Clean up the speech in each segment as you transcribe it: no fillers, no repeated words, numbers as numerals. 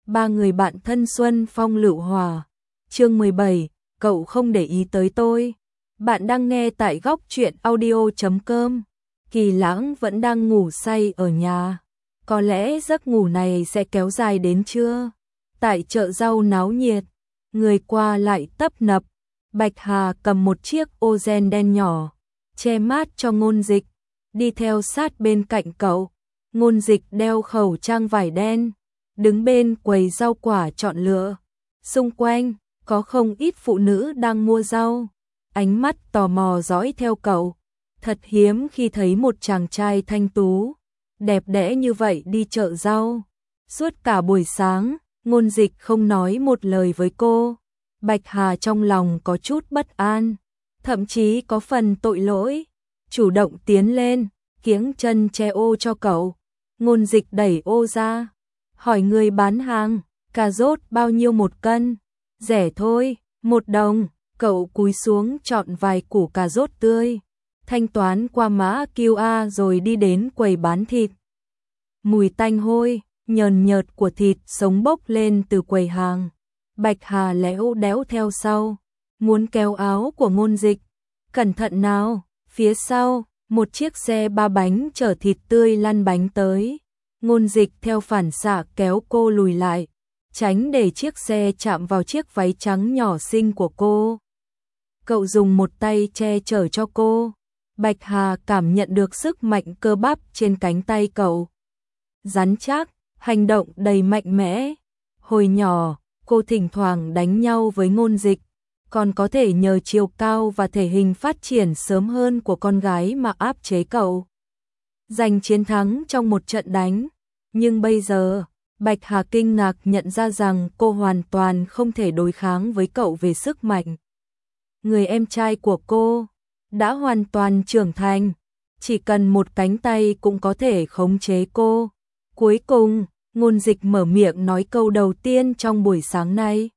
Ba người bạn thân Xuân Phong Lựu Hòa. Chương 17, cậu không để ý tới tôi. Bạn đang nghe tại góc truyện audio.com. Kỳ Lãng vẫn đang ngủ say ở nhà. Có lẽ giấc ngủ này sẽ kéo dài đến trưa. Tại chợ rau náo nhiệt, người qua lại tấp nập. Bạch Hà cầm một chiếc ô gen đen nhỏ, che mát cho Ngôn Dịch, đi theo sát bên cạnh cậu. Ngôn Dịch đeo khẩu trang vải đen, đứng bên quầy rau quả chọn lựa. Xung quanh, có không ít phụ nữ đang mua rau, ánh mắt tò mò dõi theo cậu. Thật hiếm khi thấy một chàng trai thanh tú, đẹp đẽ như vậy đi chợ rau. Suốt cả buổi sáng, Ngôn Dịch không nói một lời với cô. Bạch Hà trong lòng có chút bất an, thậm chí có phần tội lỗi, chủ động tiến lên, kiếng chân che ô cho cậu. Ngôn Dịch đẩy ô ra, hỏi người bán hàng, cà rốt bao nhiêu một cân? Rẻ thôi, 1 đồng. Cậu cúi xuống chọn vài củ cà rốt tươi, thanh toán qua mã QR rồi đi đến quầy bán thịt. Mùi tanh hôi, nhờn nhợt của thịt sống bốc lên từ quầy hàng. Bạch Hà léo đéo theo sau, muốn kéo áo của Ngôn Dịch. Cẩn thận nào, phía sau, một chiếc xe 3 bánh chở thịt tươi lăn bánh tới. Ngôn Dịch theo phản xạ kéo cô lùi lại, tránh để chiếc xe chạm vào chiếc váy trắng nhỏ xinh của cô. Cậu dùng một tay che chở cho cô. Bạch Hà cảm nhận được sức mạnh cơ bắp trên cánh tay cậu. Rắn chắc, hành động đầy mạnh mẽ. Hồi nhỏ, cô thỉnh thoảng đánh nhau với Ngôn Dịch, còn có thể nhờ chiều cao và thể hình phát triển sớm hơn của con gái mà áp chế cậu, giành chiến thắng trong một trận đánh. Nhưng bây giờ, Bạch Hà kinh ngạc nhận ra rằng cô hoàn toàn không thể đối kháng với cậu về sức mạnh. Người em trai của cô đã hoàn toàn trưởng thành, chỉ cần một cánh tay cũng có thể khống chế cô. Cuối cùng, Ngôn Dịch mở miệng nói câu đầu tiên trong buổi sáng nay.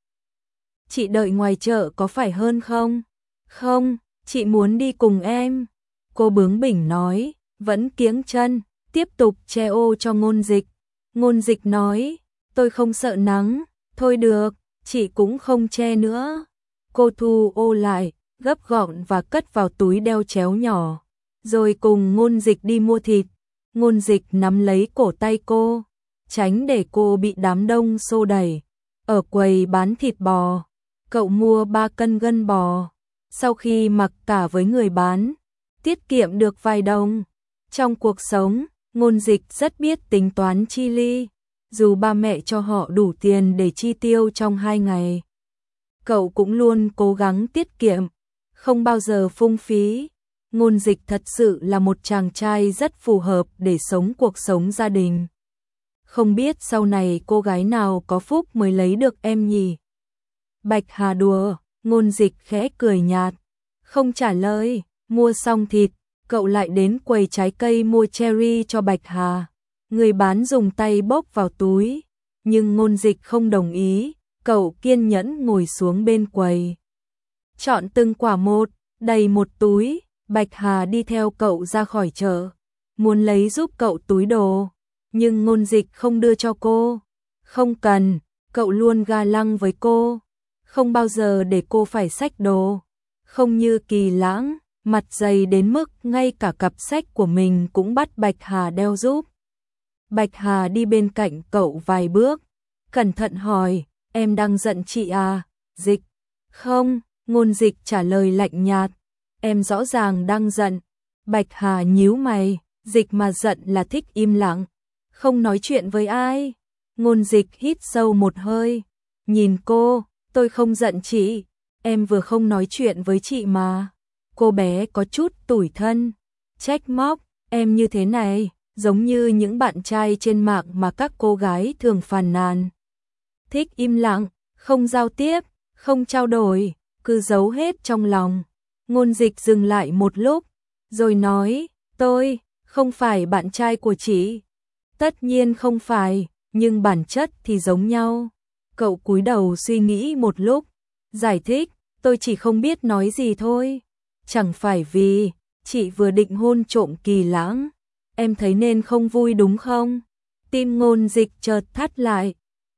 Chị đợi ngoài chợ có phải hơn không? Không, chị muốn đi cùng em. Cô bướng bỉnh nói, vẫn kiếng chân, tiếp tục che ô cho Ngôn Dịch. Ngôn Dịch nói, tôi không sợ nắng, thôi được, chị cũng không che nữa. Cô thu ô lại, gấp gọn và cất vào túi đeo chéo nhỏ, rồi cùng Ngôn Dịch đi mua thịt. Ngôn Dịch nắm lấy cổ tay cô, tránh để cô bị đám đông xô đẩy. Ở quầy bán thịt bò, cậu mua 3 cân gân bò. Sau khi mặc cả với người bán, tiết kiệm được vài đồng. Trong cuộc sống, Ngôn Dịch rất biết tính toán chi ly, dù ba mẹ cho họ đủ tiền để chi tiêu trong 2 ngày. Cậu cũng luôn cố gắng tiết kiệm, không bao giờ phung phí. Ngôn Dịch thật sự là một chàng trai rất phù hợp để sống cuộc sống gia đình. Không biết sau này cô gái nào có phúc mới lấy được em nhỉ? Bạch Hà đùa, Ngôn Dịch khẽ cười nhạt, không trả lời. Mua xong thịt, cậu lại đến quầy trái cây mua cherry cho Bạch Hà. Người bán dùng tay bốc vào túi, nhưng Ngôn Dịch không đồng ý. Cậu kiên nhẫn ngồi xuống bên quầy, chọn từng quả một, đầy một túi. Bạch Hà đi theo cậu ra khỏi chợ, muốn lấy giúp cậu túi đồ, nhưng Ngôn Dịch không đưa cho cô. Không cần, cậu luôn ga lăng với cô, không bao giờ để cô phải xách đồ. Không như Kỳ Lãng, mặt dày đến mức ngay cả cặp sách của mình cũng bắt Bạch Hà đeo giúp. Bạch Hà đi bên cạnh cậu vài bước, cẩn thận hỏi, em đang giận chị à? Dịch, không. Ngôn Dịch trả lời lạnh nhạt, em rõ ràng đang giận. Bạch Hà nhíu mày, Dịch mà giận là thích im lặng, không nói chuyện với ai. Ngôn Dịch hít sâu một hơi, nhìn cô, tôi không giận chị, em vừa không nói chuyện với chị mà. Cô bé có chút tủi thân, trách móc, em như thế này, giống như những bạn trai trên mạng mà các cô gái thường phàn nàn. Thích im lặng, không giao tiếp, không trao đổi, cứ giấu hết trong lòng. Ngôn Dịch dừng lại một lúc, rồi nói, tôi không phải bạn trai của chị. Tất nhiên không phải, nhưng bản chất thì giống nhau. Cậu cúi đầu suy nghĩ một lúc, giải thích, tôi chỉ không biết nói gì thôi. Chẳng phải vì chị vừa định hôn trộm Kỳ Lãng, em thấy nên không vui đúng không? Tim Ngôn Dịch chợt thắt lại,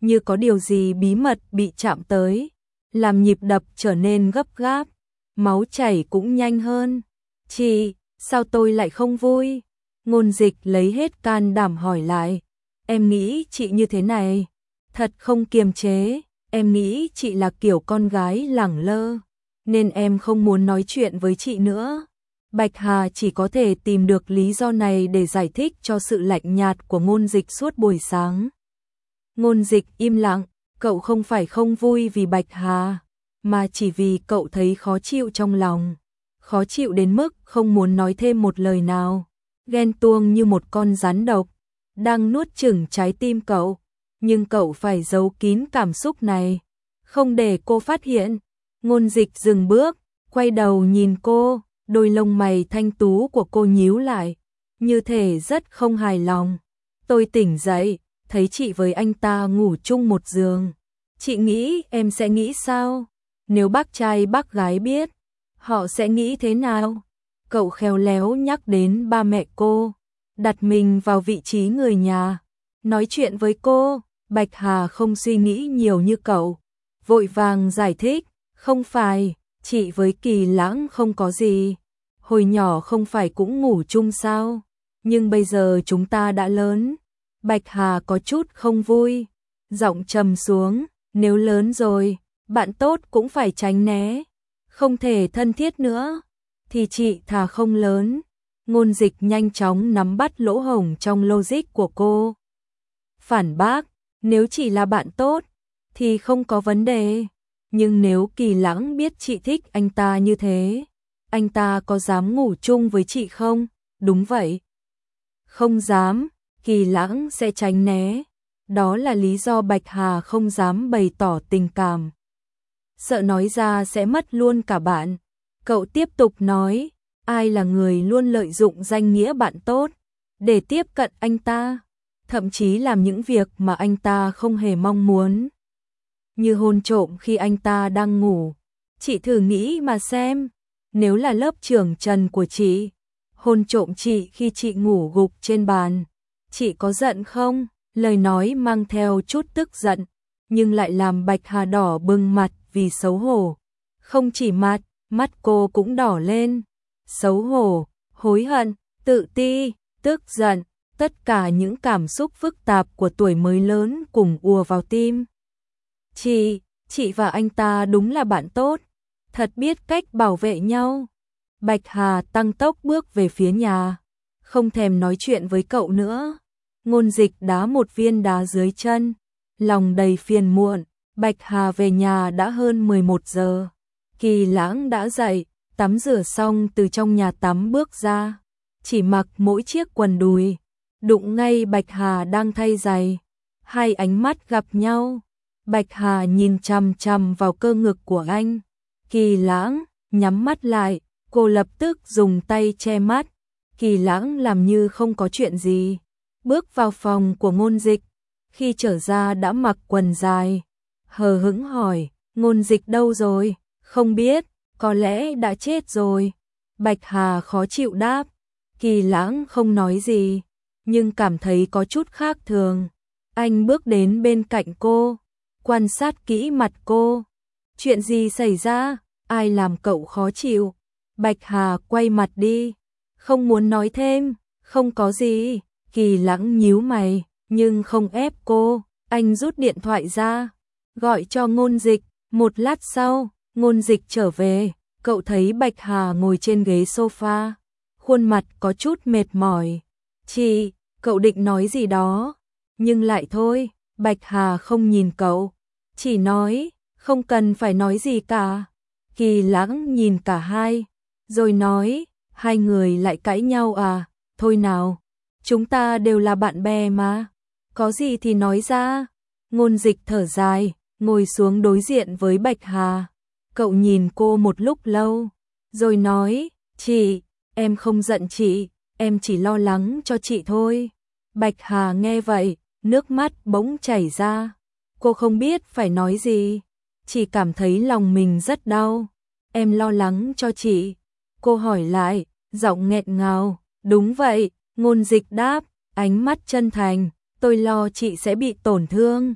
như có điều gì bí mật bị chạm tới, làm nhịp đập trở nên gấp gáp, máu chảy cũng nhanh hơn. Chị, sao tôi lại không vui? Ngôn Dịch lấy hết can đảm hỏi lại. Em nghĩ chị như thế này, thật không kiềm chế, em nghĩ chị là kiểu con gái lẳng lơ, nên em không muốn nói chuyện với chị nữa. Bạch Hà chỉ có thể tìm được lý do này để giải thích cho sự lạnh nhạt của Ngôn Dịch suốt buổi sáng. Ngôn Dịch im lặng, cậu không phải không vui vì Bạch Hà, mà chỉ vì cậu thấy khó chịu trong lòng. Khó chịu đến mức không muốn nói thêm một lời nào. Ghen tuông như một con rắn độc, đang nuốt chửng trái tim cậu. Nhưng cậu phải giấu kín cảm xúc này, không để cô phát hiện. Ngôn Dịch dừng bước, quay đầu nhìn cô, đôi lông mày thanh tú của cô nhíu lại, như thể rất không hài lòng. Tôi tỉnh dậy, thấy chị với anh ta ngủ chung một giường. Chị nghĩ em sẽ nghĩ sao? Nếu bác trai bác gái biết, họ sẽ nghĩ thế nào? Cậu khéo léo nhắc đến ba mẹ cô, đặt mình vào vị trí người nhà. Nói chuyện với cô, Bạch Hà không suy nghĩ nhiều như cậu, vội vàng giải thích, không phải, chị với Kỳ Lãng không có gì. Hồi nhỏ không phải cũng ngủ chung sao? Nhưng bây giờ chúng ta đã lớn. Bạch Hà có chút không vui, giọng trầm xuống, nếu lớn rồi, bạn tốt cũng phải tránh né, không thể thân thiết nữa, thì chị thà không lớn. Ngôn Dịch nhanh chóng nắm bắt lỗ hổng trong logic của cô. Phản bác, nếu chỉ là bạn tốt, thì không có vấn đề. Nhưng nếu Kỳ Lãng biết chị thích anh ta như thế, anh ta có dám ngủ chung với chị không? Đúng vậy. Không dám, Kỳ Lãng sẽ tránh né. Đó là lý do Bạch Hà không dám bày tỏ tình cảm. Sợ nói ra sẽ mất luôn cả bạn. Cậu tiếp tục nói, ai là người luôn lợi dụng danh nghĩa bạn tốt để tiếp cận anh ta, thậm chí làm những việc mà anh ta không hề mong muốn. Như hôn trộm khi anh ta đang ngủ. Chị thử nghĩ mà xem, nếu là lớp trưởng Trần của chị, hôn trộm chị khi chị ngủ gục trên bàn, chị có giận không? Lời nói mang theo chút tức giận, nhưng lại làm Bạch Hà đỏ bừng mặt vì xấu hổ. Không chỉ mặt, mắt cô cũng đỏ lên. Xấu hổ, hối hận, tự ti, tức giận, tất cả những cảm xúc phức tạp của tuổi mới lớn cùng ùa vào tim. Chị và anh ta đúng là bạn tốt, thật biết cách bảo vệ nhau. Bạch Hà tăng tốc bước về phía nhà, không thèm nói chuyện với cậu nữa. Ngôn Dịch đá một viên đá dưới chân, lòng đầy phiền muộn. Bạch Hà về nhà đã hơn 11 giờ. Kỳ Lãng đã dậy, tắm rửa xong từ trong nhà tắm bước ra, chỉ mặc mỗi chiếc quần đùi, đụng ngay Bạch Hà đang thay giày. Hai ánh mắt gặp nhau, Bạch Hà nhìn chằm chằm vào cơ ngực của anh. Kỳ Lãng nhắm mắt lại, cô lập tức dùng tay che mắt. Kỳ Lãng làm như không có chuyện gì, bước vào phòng của Ngôn Dịch. Khi trở ra đã mặc quần dài, hờ hững hỏi, Ngôn Dịch đâu rồi? Không biết, có lẽ đã chết rồi. Bạch Hà khó chịu đáp. Kỳ Lãng không nói gì, nhưng cảm thấy có chút khác thường. Anh bước đến bên cạnh cô, quan sát kỹ mặt cô. Chuyện gì xảy ra? Ai làm cậu khó chịu? Bạch Hà quay mặt đi, không muốn nói thêm. Không có gì. Kỳ Lãng nhíu mày, nhưng không ép cô. Anh rút điện thoại ra, gọi cho Ngôn Dịch. Một lát sau, Ngôn Dịch trở về, cậu thấy Bạch Hà ngồi trên ghế sofa, khuôn mặt có chút mệt mỏi. Chị, cậu định nói gì đó, nhưng lại thôi. Bạch Hà không nhìn cậu, chỉ nói, không cần phải nói gì cả. Kỳ Lãng nhìn cả hai, rồi nói, hai người lại cãi nhau à? Thôi nào, chúng ta đều là bạn bè mà, có gì thì nói ra. Ngôn Dịch thở dài, ngồi xuống đối diện với Bạch Hà. Cậu nhìn cô một lúc lâu, rồi nói, chị, em không giận chị, em chỉ lo lắng cho chị thôi. Bạch Hà nghe vậy, nước mắt bỗng chảy ra. Cô không biết phải nói gì, chỉ cảm thấy lòng mình rất đau. Em lo lắng cho chị. Cô hỏi lại, giọng nghẹn ngào. Đúng vậy, Ngôn Dịch đáp, ánh mắt chân thành. Tôi lo chị sẽ bị tổn thương.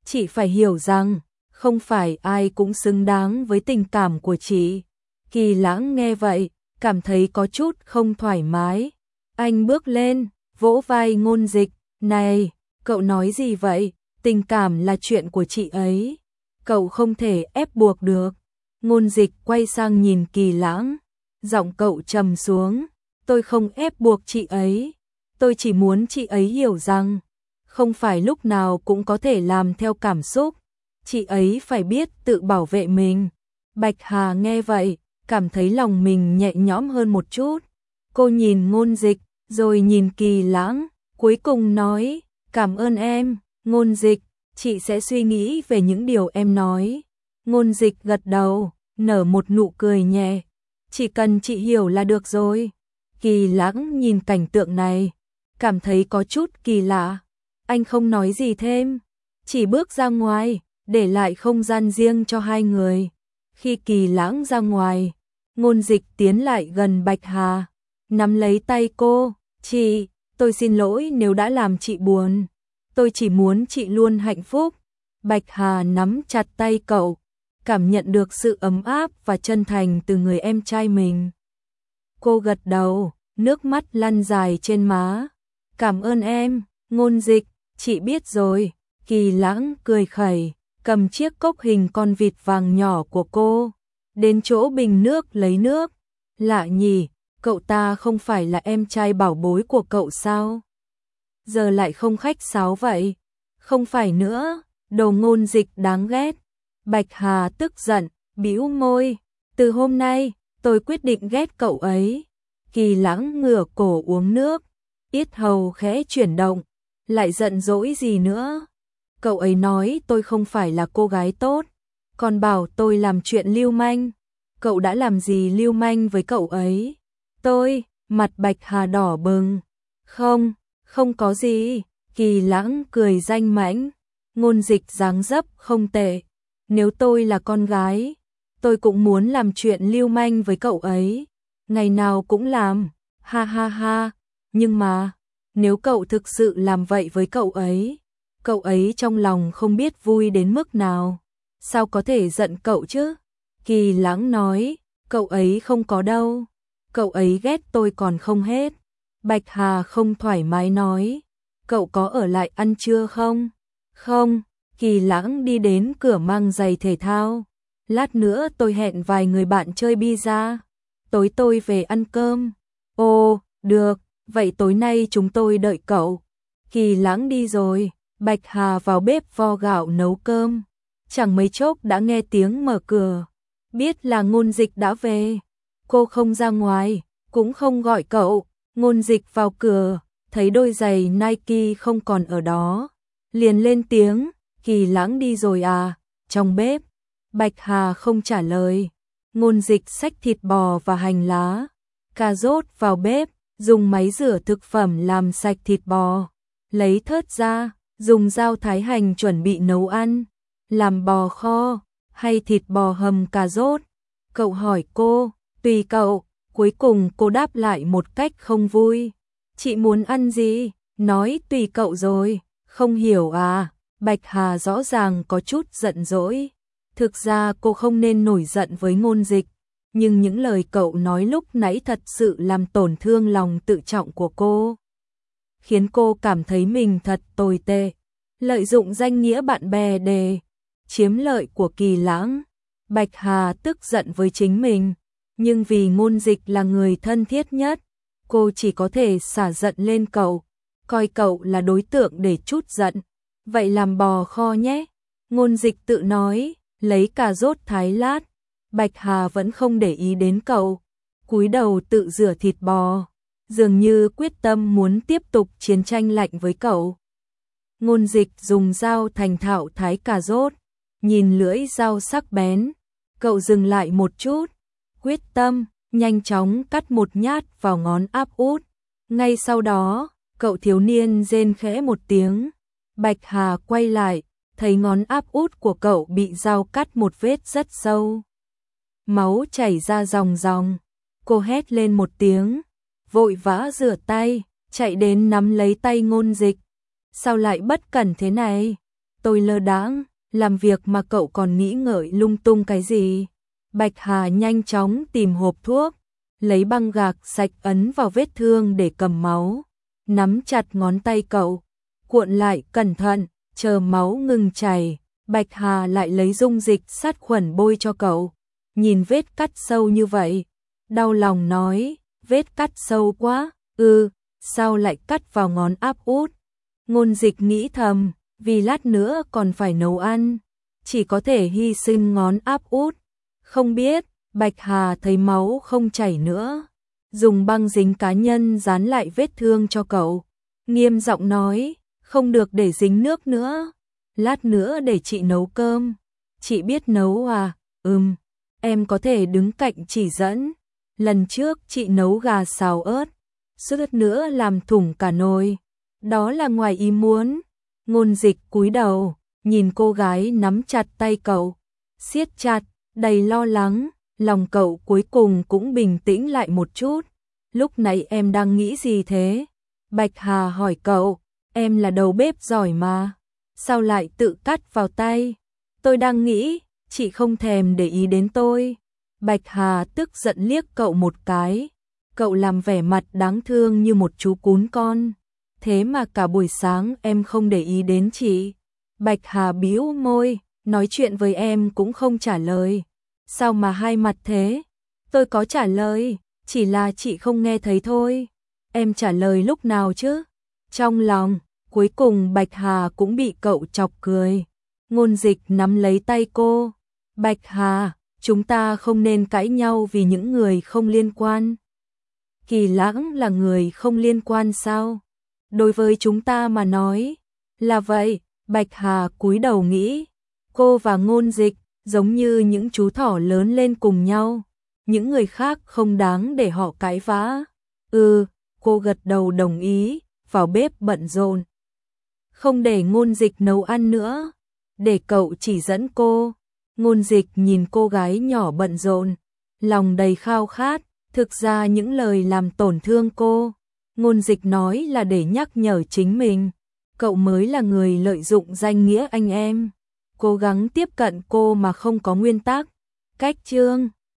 Chị phải hiểu rằng, không phải ai cũng xứng đáng với tình cảm của chị. Kỳ Lãng nghe vậy, cảm thấy có chút không thoải mái. Anh bước lên, vỗ vai Ngôn Dịch, này, cậu nói gì vậy, tình cảm là chuyện của chị ấy. Cậu không thể ép buộc được. Ngôn Dịch quay sang nhìn Kỳ Lãng, giọng cậu trầm xuống, tôi không ép buộc chị ấy. Tôi chỉ muốn chị ấy hiểu rằng, không phải lúc nào cũng có thể làm theo cảm xúc. Chị ấy phải biết tự bảo vệ mình. Bạch Hà nghe vậy, cảm thấy lòng mình nhẹ nhõm hơn một chút. Cô nhìn Ngôn Dịch, rồi nhìn Kỳ Lãng, cuối cùng nói, cảm ơn em, Ngôn Dịch, chị sẽ suy nghĩ về những điều em nói. Ngôn Dịch gật đầu, nở một nụ cười nhẹ, chỉ cần chị hiểu là được rồi. Kỳ Lãng nhìn cảnh tượng này, cảm thấy có chút kỳ lạ. Anh không nói gì thêm, chỉ bước ra ngoài, để lại không gian riêng cho hai người. Khi Kỳ Lãng ra ngoài, Ngôn Dịch tiến lại gần Bạch Hà, nắm lấy tay cô, chị, tôi xin lỗi nếu đã làm chị buồn. Tôi chỉ muốn chị luôn hạnh phúc. Bạch Hà nắm chặt tay cậu, cảm nhận được sự ấm áp và chân thành từ người em trai mình. Cô gật đầu, nước mắt lăn dài trên má. Cảm ơn em, Ngôn Dịch, chị biết rồi. Kỳ Lãng cười khẩy, cầm chiếc cốc hình con vịt vàng nhỏ của cô, đến chỗ bình nước lấy nước. Lạ nhỉ, cậu ta không phải là em trai bảo bối của cậu sao? Giờ lại không khách sáo vậy. Không phải nữa, đồ Ngôn Dịch đáng ghét. Bạch Hà tức giận, bĩu môi, từ hôm nay, tôi quyết định ghét cậu ấy. Kỳ Lãng ngửa cổ uống nước, yết hầu khẽ chuyển động, lại giận dỗi gì nữa. Cậu ấy nói tôi không phải là cô gái tốt, còn bảo tôi làm chuyện lưu manh. Cậu đã làm gì lưu manh với cậu ấy? Mặt Bạch Hà đỏ bừng. Không có gì. Kỳ Lãng cười danh mãnh. Ngôn Dịch dáng dấp không tệ. Nếu tôi là con gái, tôi cũng muốn làm chuyện lưu manh với cậu ấy. Ngày nào cũng làm. Ha ha ha. Nhưng mà, nếu cậu thực sự làm vậy với cậu ấy trong lòng không biết vui đến mức nào. Sao có thể giận cậu chứ? Kỳ Lãng nói, cậu ấy không có đâu. Cậu ấy ghét tôi còn không hết. Bạch Hà không thoải mái nói, cậu có ở lại ăn trưa không? Không. Kỳ Lãng đi đến cửa mang giày thể thao. Lát nữa tôi hẹn vài người bạn chơi bida. Tối tôi về ăn cơm. Ồ, được, vậy tối nay chúng tôi đợi cậu. Kỳ Lãng đi rồi, Bạch Hà vào bếp vo gạo nấu cơm. Chẳng mấy chốc đã nghe tiếng mở cửa. Biết là Ngôn Dịch đã về. Cô không ra ngoài, cũng không gọi cậu. Ngôn Dịch vào cửa, thấy đôi giày Nike không còn ở đó. Liền lên tiếng, Kỳ Lãng đi rồi à? Trong bếp, Bạch Hà không trả lời. Ngôn Dịch xách thịt bò và hành lá, cà rốt vào bếp, dùng máy rửa thực phẩm làm sạch thịt bò. Lấy thớt ra, dùng dao thái hành chuẩn bị nấu ăn. Làm bò kho, hay thịt bò hầm cà rốt? Cậu hỏi cô, tùy cậu. Cuối cùng cô đáp lại một cách không vui. Chị muốn ăn gì? Nói tùy cậu rồi. Không hiểu à? Bạch Hà rõ ràng có chút giận dỗi. Thực ra cô không nên nổi giận với Ngôn Dịch, nhưng những lời cậu nói lúc nãy thật sự làm tổn thương lòng tự trọng của cô, khiến cô cảm thấy mình thật tồi tệ. Lợi dụng danh nghĩa bạn bè để chiếm lợi của Kỳ Lãng. Bạch Hà tức giận với chính mình, nhưng vì Ngôn Dịch là người thân thiết nhất, cô chỉ có thể xả giận lên cậu, coi cậu là đối tượng để trút giận. Vậy làm bò kho nhé. Ngôn Dịch tự nói, lấy cà rốt thái lát. Bạch Hà vẫn không để ý đến cậu, cúi đầu tự rửa thịt bò, dường như quyết tâm muốn tiếp tục chiến tranh lạnh với cậu. Ngôn Dịch dùng dao thành thạo thái cà rốt, nhìn lưỡi dao sắc bén, cậu dừng lại một chút, quyết tâm, nhanh chóng cắt một nhát vào ngón áp út. Ngay sau đó, cậu thiếu niên rên khẽ một tiếng. Bạch Hà quay lại, thấy ngón áp út của cậu bị dao cắt một vết rất sâu. Máu chảy ra ròng ròng. Cô hét lên một tiếng, vội vã rửa tay, chạy đến nắm lấy tay Ngôn Dịch. Sao lại bất cẩn thế này? tôi lơ đãng, làm việc mà cậu còn nghĩ ngợi lung tung cái gì? Bạch Hà nhanh chóng tìm hộp thuốc, lấy băng gạc sạch ấn vào vết thương để cầm máu, nắm chặt ngón tay cậu, cuộn lại cẩn thận, chờ máu ngừng chảy, Bạch Hà lại lấy dung dịch sát khuẩn bôi cho cậu. Nhìn vết cắt sâu như vậy, đau lòng nói, vết cắt sâu quá, sao lại cắt vào ngón áp út? Ngôn Dịch nghĩ thầm, vì lát nữa còn phải nấu ăn, chỉ có thể hy sinh ngón áp út. Không biết, Bạch Hà thấy máu không chảy nữa, dùng băng dính cá nhân dán lại vết thương cho cậu, nghiêm giọng nói, không được để dính nước nữa, lát nữa để chị nấu cơm. Chị biết nấu à? Em có thể đứng cạnh chỉ dẫn. Lần trước chị nấu gà xào ớt, suýt nữa làm thủng cả nồi. Đó là ngoài ý muốn. Ngôn Dịch cúi đầu, nhìn cô gái nắm chặt tay cậu, siết chặt, đầy lo lắng, lòng cậu cuối cùng cũng bình tĩnh lại một chút. Lúc nãy em đang nghĩ gì thế? Bạch Hà hỏi cậu, em là đầu bếp giỏi mà, sao lại tự cắt vào tay? Tôi đang nghĩ, chị không thèm để ý đến tôi. Bạch Hà tức giận liếc cậu một cái, cậu làm vẻ mặt đáng thương như một chú cún con. Thế mà cả buổi sáng em không để ý đến chị. Bạch Hà bĩu môi, nói chuyện với em cũng không trả lời. Sao mà hai mặt thế? Tôi có trả lời, chỉ là chị không nghe thấy thôi. Em trả lời lúc nào chứ? Trong lòng, cuối cùng Bạch Hà cũng bị cậu chọc cười. Ngôn Dịch nắm lấy tay cô. Bạch Hà, chúng ta không nên cãi nhau vì những người không liên quan. Kỳ Lãng là người không liên quan sao? Đối với chúng ta mà nói, là vậy. Bạch Hà cúi đầu nghĩ, cô và Ngôn Dịch giống như những chú thỏ lớn lên cùng nhau, những người khác không đáng để họ cãi vã. Cô gật đầu đồng ý, vào bếp bận rộn. Không để Ngôn Dịch nấu ăn nữa, để cậu chỉ dẫn cô. Ngôn Dịch nhìn cô gái nhỏ bận rộn, lòng đầy khao khát, thực ra những lời làm tổn thương cô. Ngôn Dịch nói là để nhắc nhở chính mình, cậu mới là người lợi dụng danh nghĩa anh em, cố gắng tiếp cận cô mà không có nguyên tắc. Cách chương